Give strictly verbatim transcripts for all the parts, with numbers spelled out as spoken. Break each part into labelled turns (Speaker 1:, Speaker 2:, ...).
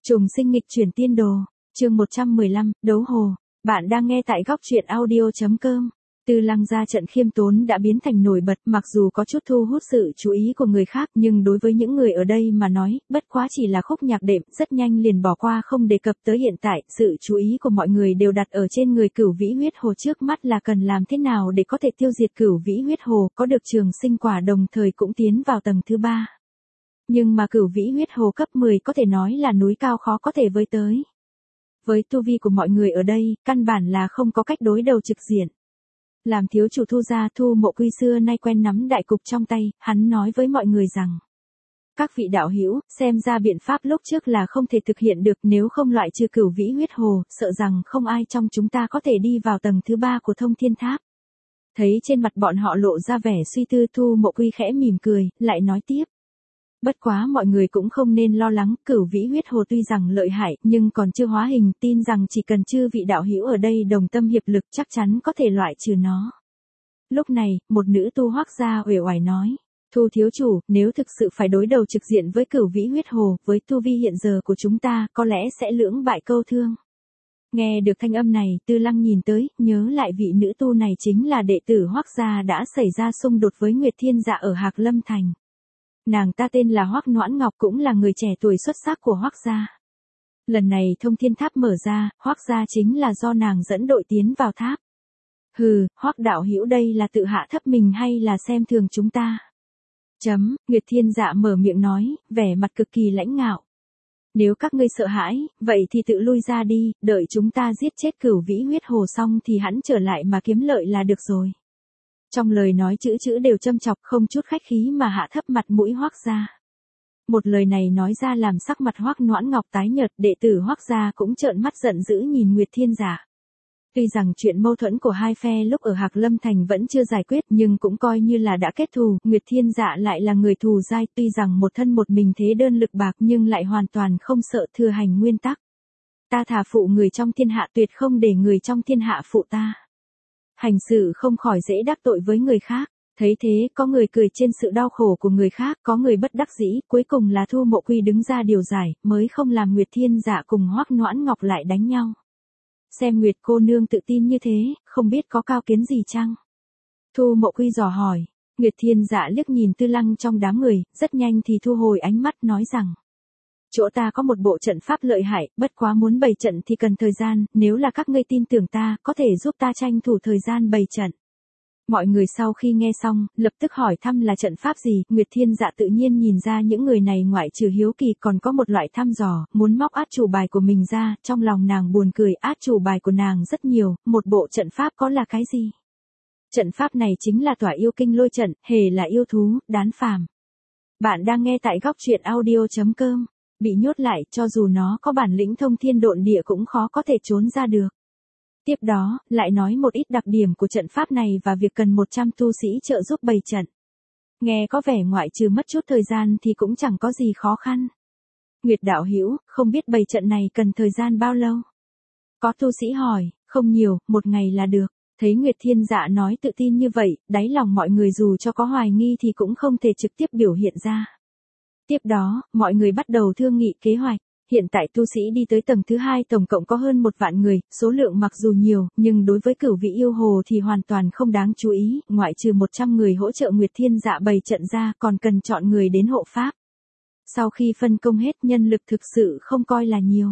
Speaker 1: Trùng sinh nghịch chuyển tiên đồ, chương một trăm mười lăm, đấu hồ. Bạn đang nghe tại góc truyện audio chấm com. Tư Lăng ra trận khiêm tốn đã biến thành nổi bật, mặc dù có chút thu hút sự chú ý của người khác, nhưng đối với những người ở đây mà nói, bất quá chỉ là khúc nhạc đệm, rất nhanh liền bỏ qua không đề cập tới hiện tại. Sự chú ý của mọi người đều đặt ở trên người Cửu Vĩ huyết hồ, trước mắt là cần làm thế nào để có thể tiêu diệt Cửu Vĩ huyết hồ, có được trường sinh quả đồng thời cũng tiến vào tầng thứ ba. Nhưng mà Cửu Vĩ huyết hồ cấp mười có thể nói là núi cao khó có thể với tới. Với tu vi của mọi người ở đây, căn bản là không có cách đối đầu trực diện. Làm thiếu chủ Thu gia, Thu Mộ Quy xưa nay quen nắm đại cục trong tay, hắn nói với mọi người rằng: các vị đạo hữu, xem ra biện pháp lúc trước là không thể thực hiện được, nếu không loại trừ Cửu Vĩ huyết hồ, sợ rằng không ai trong chúng ta có thể đi vào tầng thứ ba của Thông Thiên Tháp. Thấy trên mặt bọn họ lộ ra vẻ suy tư, Thu Mộ Quy khẽ mỉm cười, lại nói tiếp: bất quá mọi người cũng không nên lo lắng, Cửu Vĩ huyết hồ tuy rằng lợi hại, nhưng còn chưa hóa hình, tin rằng chỉ cần chư vị đạo hữu ở đây đồng tâm hiệp lực chắc chắn có thể loại trừ nó. Lúc này, một nữ tu Hoắc gia uể oải nói: Thu thiếu chủ, nếu thực sự phải đối đầu trực diện với Cửu Vĩ huyết hồ, với tu vi hiện giờ của chúng ta, có lẽ sẽ lưỡng bại câu thương. Nghe được thanh âm này, Tư Lăng nhìn tới, nhớ lại vị nữ tu này chính là đệ tử Hoắc gia đã xảy ra xung đột với Nguyệt Thiên Dạ ở Hạc Lâm Thành. Nàng ta tên là Hoắc Noãn Ngọc, cũng là người trẻ tuổi xuất sắc của Hoắc gia. Lần này Thông Thiên Tháp mở ra, Hoắc gia chính là do nàng dẫn đội tiến vào tháp. Hừ, Hoắc đạo hữu đây là tự hạ thấp mình hay là xem thường chúng ta? Chấm, Nguyệt Thiên Dạ mở miệng nói, vẻ mặt cực kỳ lãnh ngạo. Nếu các ngươi sợ hãi, vậy thì tự lui ra đi, đợi chúng ta giết chết Cửu Vĩ huyết hồ xong thì hắn trở lại mà kiếm lợi là được rồi. Trong lời nói chữ chữ đều châm chọc, không chút khách khí mà hạ thấp mặt mũi Hoắc gia. Một lời này nói ra làm sắc mặt Hoắc Noãn Ngọc tái nhợt, đệ tử Hoắc gia cũng trợn mắt giận dữ nhìn Nguyệt Thiên Dạ. Tuy rằng chuyện mâu thuẫn của hai phe lúc ở Hạc Lâm Thành vẫn chưa giải quyết, nhưng cũng coi như là đã kết thù, Nguyệt Thiên Dạ lại là người thù dai, tuy rằng một thân một mình thế đơn lực bạc nhưng lại hoàn toàn không sợ, thừa hành nguyên tắc. Ta thà phụ người trong thiên hạ, tuyệt không để người trong thiên hạ phụ ta. Hành sự không khỏi dễ đắc tội với người khác. Thấy thế, có người cười trên sự đau khổ của người khác, có người bất đắc dĩ, cuối cùng là Thu Mộ Quy đứng ra điều giải, mới không làm Nguyệt Thiên Dạ cùng Hoắc Noãn Ngọc lại đánh nhau. Xem Nguyệt cô nương tự tin như thế, không biết có cao kiến gì chăng? Thu Mộ Quy dò hỏi. Nguyệt Thiên Dạ liếc nhìn Tư Lăng trong đám người, rất nhanh thì thu hồi ánh mắt, nói rằng: chỗ ta có một bộ trận pháp lợi hại, bất quá muốn bày trận thì cần thời gian, nếu là các ngươi tin tưởng ta, có thể giúp ta tranh thủ thời gian bày trận. Mọi người sau khi nghe xong, lập tức hỏi thăm là trận pháp gì, Nguyệt Thiên Dạ tự nhiên nhìn ra những người này ngoại trừ hiếu kỳ còn có một loại thăm dò, muốn móc át chủ bài của mình ra, trong lòng nàng buồn cười, át chủ bài của nàng rất nhiều, một bộ trận pháp có là cái gì? Trận pháp này chính là Tỏa Yêu Kinh Lôi trận, hề là yêu thú, đán phàm. Bạn đang nghe tại góc truyện audio chấm com. Bị nhốt lại, cho dù nó có bản lĩnh thông thiên độn địa cũng khó có thể trốn ra được. Tiếp đó, lại nói một ít đặc điểm của trận pháp này và việc cần một trăm tu sĩ trợ giúp bày trận. Nghe có vẻ ngoại trừ mất chút thời gian thì cũng chẳng có gì khó khăn. Nguyệt đạo hữu, không biết bày trận này cần thời gian bao lâu? Có tu sĩ hỏi. Không nhiều, một ngày là được. Thấy Nguyệt Thiên Dạ nói tự tin như vậy, đáy lòng mọi người dù cho có hoài nghi thì cũng không thể trực tiếp biểu hiện ra. Tiếp đó, mọi người bắt đầu thương nghị kế hoạch. Hiện tại tu sĩ đi tới tầng thứ hai tổng cộng có hơn một vạn người, số lượng mặc dù nhiều, nhưng đối với Cửu Vĩ yêu hồ thì hoàn toàn không đáng chú ý, ngoại trừ một trăm người hỗ trợ Nguyệt Thiên Dạ bày trận ra, còn cần chọn người đến hộ pháp. Sau khi phân công hết, nhân lực thực sự không coi là nhiều.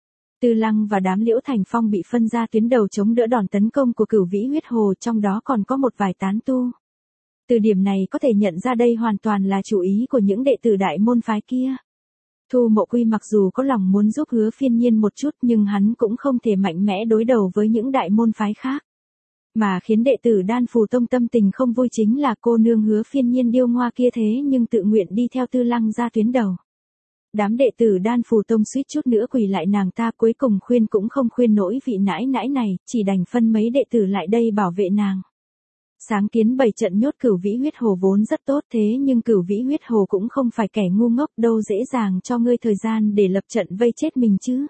Speaker 1: Tư Lăng và đám Liễu Thành Phong bị phân ra tuyến đầu chống đỡ đòn tấn công của Cửu Vĩ huyết hồ, trong đó còn có một vài tán tu. Từ điểm này có thể nhận ra đây hoàn toàn là chủ ý của những đệ tử đại môn phái kia. Thu Mộ Quy mặc dù có lòng muốn giúp Hứa Phiên Nhiên một chút nhưng hắn cũng không thể mạnh mẽ đối đầu với những đại môn phái khác. Mà khiến đệ tử Đan Phù Tông tâm tình không vui chính là cô nương Hứa Phiên Nhiên điêu ngoa kia thế nhưng tự nguyện đi theo Tư Lăng ra tuyến đầu. Đám đệ tử Đan Phù Tông suýt chút nữa quỳ lại nàng ta, cuối cùng khuyên cũng không khuyên nổi vị nãi nãi này, chỉ đành phân mấy đệ tử lại đây bảo vệ nàng. Sáng kiến bày trận nhốt Cửu Vĩ huyết hồ vốn rất tốt, thế nhưng Cửu Vĩ huyết hồ cũng không phải kẻ ngu ngốc, đâu dễ dàng cho ngươi thời gian để lập trận vây chết mình chứ.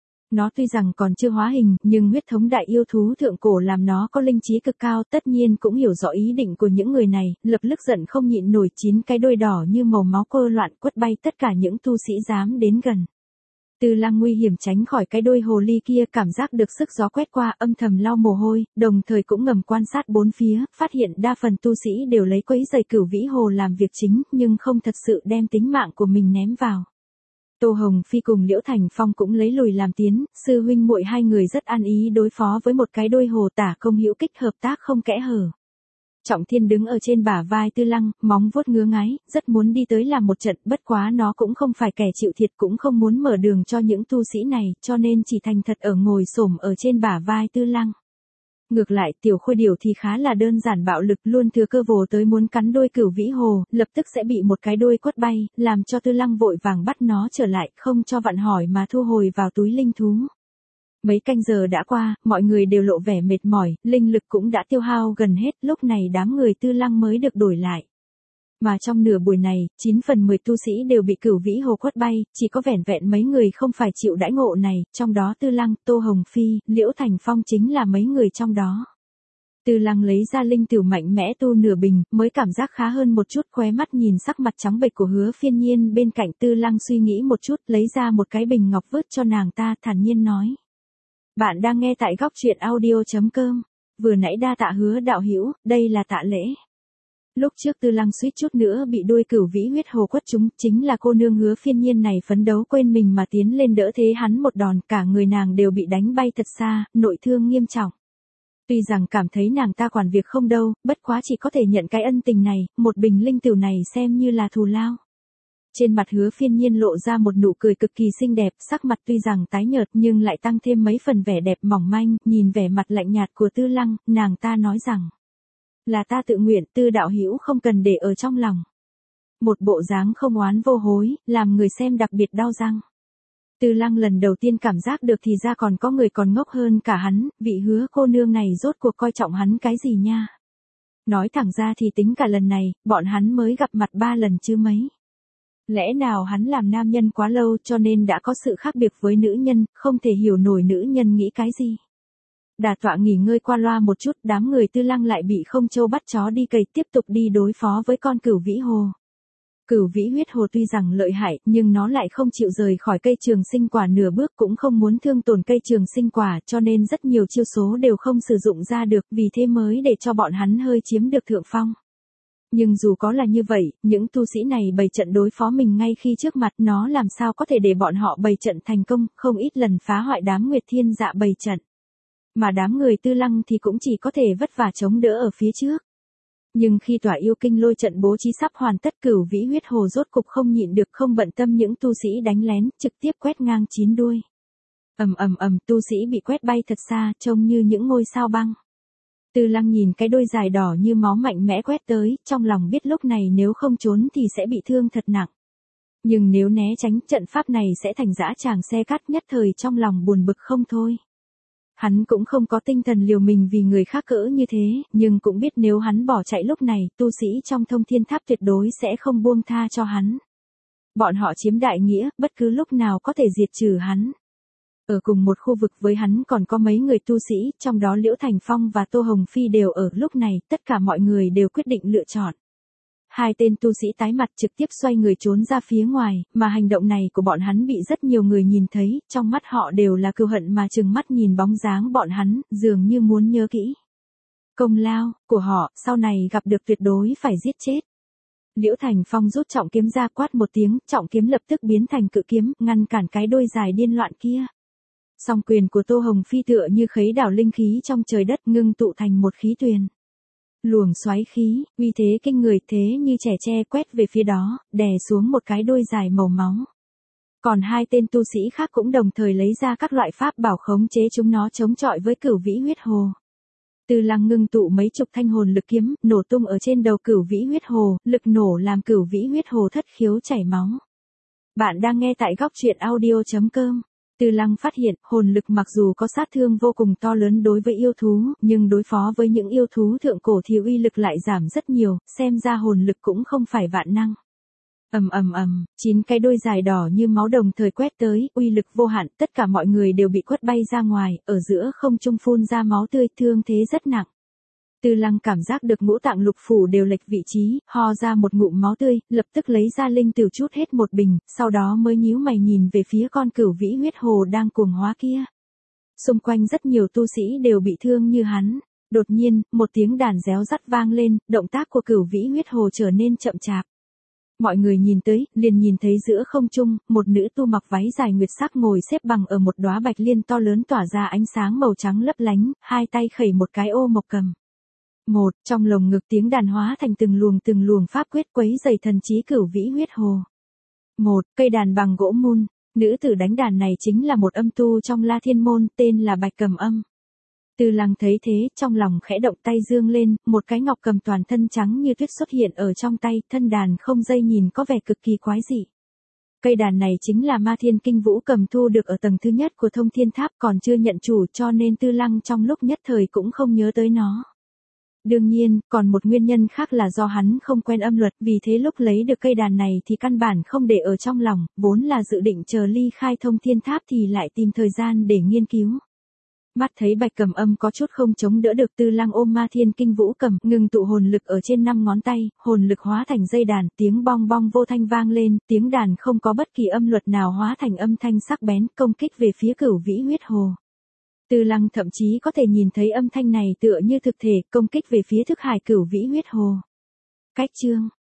Speaker 1: Nó tuy rằng còn chưa hóa hình, nhưng huyết thống đại yêu thú thượng cổ làm nó có linh trí cực cao, tất nhiên cũng hiểu rõ ý định của những người này, lập tức giận không nhịn nổi, chín cái đuôi đỏ như màu máu cơ loạn quất bay tất cả những tu sĩ dám đến gần. Tư Lăng nguy hiểm tránh khỏi cái đôi hồ ly kia, cảm giác được sức gió quét qua, âm thầm lau mồ hôi, đồng thời cũng ngầm quan sát bốn phía, phát hiện đa phần tu sĩ đều lấy quấy giày Cửu Vĩ Hồ làm việc chính, nhưng không thật sự đem tính mạng của mình ném vào. Tô Hồng Phi cùng Liễu Thành Phong cũng lấy lùi làm tiến, sư huynh muội hai người rất an ý đối phó với một cái đôi hồ tả công hữu kích, hợp tác không kẽ hở. Trọng Thiên đứng ở trên bả vai Tư Lăng, móng vuốt ngứa ngáy, rất muốn đi tới làm một trận, bất quá nó cũng không phải kẻ chịu thiệt, cũng không muốn mở đường cho những tu sĩ này, cho nên chỉ thành thật ở ngồi xổm ở trên bả vai Tư Lăng. Ngược lại, tiểu Khôi Điểu thì khá là đơn giản, bạo lực, luôn thừa cơ vồ tới muốn cắn đôi Cửu Vĩ Hồ, lập tức sẽ bị một cái đôi quất bay, làm cho Tư Lăng vội vàng bắt nó trở lại, không cho vặn hỏi mà thu hồi vào túi linh thú. Mấy canh giờ đã qua, mọi người đều lộ vẻ mệt mỏi, linh lực cũng đã tiêu hao gần hết, lúc này đám người Tư Lăng mới được đổi lại. Mà trong nửa buổi này, chín phần mười tu sĩ đều bị Cửu Vĩ Hồ quất bay, chỉ có vẻn vẹn mấy người không phải chịu đãi ngộ này, trong đó Tư Lăng, Tô Hồng Phi, Liễu Thành Phong chính là mấy người trong đó. Tư Lăng lấy ra linh tửu mạnh mẽ tu nửa bình, mới cảm giác khá hơn một chút, khóe mắt nhìn sắc mặt trắng bệch của Hứa Phiên Nhiên bên cạnh. Tư Lăng suy nghĩ một chút, lấy ra một cái bình ngọc vứt cho nàng ta, thản nhiên nói. Bạn đang nghe tại góc truyện audio.com. Vừa nãy đa tạ Hứa đạo hữu, đây là tạ lễ. Lúc trước Tư Lăng suýt chút nữa bị đuôi Cửu Vĩ huyết hồ quất trúng, chính là cô nương Hứa Phiên Nhiên này phấn đấu quên mình mà tiến lên đỡ thế hắn một đòn, cả người nàng đều bị đánh bay thật xa, nội thương nghiêm trọng. Tuy rằng cảm thấy nàng ta quản việc không đâu, bất quá chỉ có thể nhận cái ân tình này, một bình linh tửu này xem như là thù lao. Trên mặt Hứa Phiên Nhiên lộ ra một nụ cười cực kỳ xinh đẹp, sắc mặt tuy rằng tái nhợt nhưng lại tăng thêm mấy phần vẻ đẹp mỏng manh, nhìn vẻ mặt lạnh nhạt của Tư Lăng, nàng ta nói rằng. Là ta tự nguyện, Tư đạo hữu không cần để ở trong lòng. Một bộ dáng không oán vô hối, làm người xem đặc biệt đau răng. Tư Lăng lần đầu tiên cảm giác được thì ra còn có người còn ngốc hơn cả hắn, vị Hứa cô nương này rốt cuộc coi trọng hắn cái gì nha. Nói thẳng ra thì tính cả lần này, bọn hắn mới gặp mặt ba lần chứ mấy. Lẽ nào hắn làm nam nhân quá lâu cho nên đã có sự khác biệt với nữ nhân, không thể hiểu nổi nữ nhân nghĩ cái gì. Đà tọa nghỉ ngơi qua loa một chút, đám người Tư Lăng lại bị không châu bắt chó đi cày, tiếp tục đi đối phó với con Cửu Vĩ Hồ. Cửu Vĩ huyết hồ tuy rằng lợi hại, nhưng nó lại không chịu rời khỏi cây trường sinh quả nửa bước, cũng không muốn thương tổn cây trường sinh quả, cho nên rất nhiều chiêu số đều không sử dụng ra được, vì thế mới để cho bọn hắn hơi chiếm được thượng phong. Nhưng dù có là như vậy, những tu sĩ này bày trận đối phó mình ngay khi trước mặt, nó làm sao có thể để bọn họ bày trận thành công, không ít lần phá hoại đám Nguyệt Thiên Dạ bày trận. Mà đám người Tư Lăng thì cũng chỉ có thể vất vả chống đỡ ở phía trước. Nhưng khi tỏa yêu kinh lôi trận bố trí sắp hoàn tất, Cửu Vĩ huyết hồ rốt cục không nhịn được, không bận tâm những tu sĩ đánh lén, trực tiếp quét ngang chín đuôi. Ầm ầm ầm, tu sĩ bị quét bay thật xa, trông như những ngôi sao băng. Tư Lăng nhìn cái đôi dài đỏ như máu mạnh mẽ quét tới, trong lòng biết lúc này nếu không trốn thì sẽ bị thương thật nặng. Nhưng nếu né tránh, trận pháp này sẽ thành dã tràng xe cát, nhất thời trong lòng buồn bực không thôi. Hắn cũng không có tinh thần liều mình vì người khác cỡ như thế, nhưng cũng biết nếu hắn bỏ chạy lúc này, tu sĩ trong Thông Thiên Tháp tuyệt đối sẽ không buông tha cho hắn. Bọn họ chiếm đại nghĩa, bất cứ lúc nào có thể diệt trừ hắn. Ở cùng một khu vực với hắn còn có mấy người tu sĩ, trong đó Liễu Thành Phong và Tô Hồng Phi đều ở lúc này, tất cả mọi người đều quyết định lựa chọn. Hai tên tu sĩ tái mặt trực tiếp xoay người trốn ra phía ngoài, mà hành động này của bọn hắn bị rất nhiều người nhìn thấy, trong mắt họ đều là cừu hận mà trừng mắt nhìn bóng dáng bọn hắn, dường như muốn nhớ kỹ. Công lao của họ, sau này gặp được tuyệt đối phải giết chết. Liễu Thành Phong rút trọng kiếm ra, quát một tiếng, trọng kiếm lập tức biến thành cự kiếm, ngăn cản cái đôi dài điên loạn kia. Song quyền của Tô Hồng Phi tựa như khấy đảo linh khí trong trời đất, ngưng tụ thành một khí tuyền. Luồng xoáy khí, uy thế kinh người, thế như trẻ tre quét về phía đó, đè xuống một cái đôi dài màu máu. Còn hai tên tu sĩ khác cũng đồng thời lấy ra các loại pháp bảo khống chế chúng nó chống chọi với Cửu Vĩ huyết hồ. Tư Lăng ngưng tụ mấy chục thanh hồn lực kiếm, nổ tung ở trên đầu Cửu Vĩ huyết hồ, lực nổ làm Cửu Vĩ huyết hồ thất khiếu chảy máu. Bạn đang nghe tại góc truyện audio.com. Tư Lăng phát hiện, hồn lực mặc dù có sát thương vô cùng to lớn đối với yêu thú, nhưng đối phó với những yêu thú thượng cổ thì uy lực lại giảm rất nhiều, xem ra hồn lực cũng không phải vạn năng. Ầm ầm ầm, chín cái đôi dài đỏ như máu đồng thời quét tới, uy lực vô hạn, tất cả mọi người đều bị quất bay ra ngoài, ở giữa không trung phun ra máu tươi, thương thế rất nặng. Tư Lăng cảm giác được ngũ tạng lục phủ đều lệch vị trí, ho ra một ngụm máu tươi, lập tức lấy ra linh tửu chút hết một bình, sau đó mới nhíu mày nhìn về phía con cửu vĩ huyết hồ đang cuồng hóa kia. Xung quanh rất nhiều tu sĩ đều bị thương như hắn. Đột nhiên, một tiếng đàn réo rắt vang lên, động tác của cửu vĩ huyết hồ trở nên chậm chạp. Mọi người nhìn tới, liền nhìn thấy giữa không trung, một nữ tu mặc váy dài nguyệt sắc ngồi xếp bằng ở một đóa bạch liên to lớn tỏa ra ánh sáng màu trắng lấp lánh, hai tay khẩy một cái ô mộc cầm. Một, trong lồng ngực tiếng đàn hóa thành từng luồng từng luồng pháp quyết quấy dày thần trí cửu vĩ huyết hồ. Một, cây đàn bằng gỗ mun, nữ tử đánh đàn này chính là một âm tu trong La Thiên Môn, tên là Bạch Cầm Âm. Tư Lăng thấy thế, trong lòng khẽ động tay dương lên, một cái ngọc cầm toàn thân trắng như tuyết xuất hiện ở trong tay, thân đàn không dây nhìn có vẻ cực kỳ quái dị. Cây đàn này chính là Ma Thiên Kinh Vũ cầm thu được ở tầng thứ nhất của Thông Thiên Tháp, còn chưa nhận chủ, cho nên Tư Lăng trong lúc nhất thời cũng không nhớ tới nó. Đương nhiên, còn một nguyên nhân khác là do hắn không quen âm luật, vì thế lúc lấy được cây đàn này thì căn bản không để ở trong lòng, vốn là dự định chờ ly khai Thông Thiên Tháp thì lại tìm thời gian để nghiên cứu. Mắt thấy Bạch Cầm Âm có chút không chống đỡ được, Tư Lăng ôm Ma Thiên Kinh Vũ cầm, ngừng tụ hồn lực ở trên năm ngón tay, hồn lực hóa thành dây đàn, tiếng bong bong vô thanh vang lên, tiếng đàn không có bất kỳ âm luật nào hóa thành âm thanh sắc bén, công kích về phía cửu vĩ huyết hồ. Tư Lăng thậm chí có thể nhìn thấy âm thanh này tựa như thực thể, công kích về phía thức hải cửu vĩ huyết hồ. Cách chương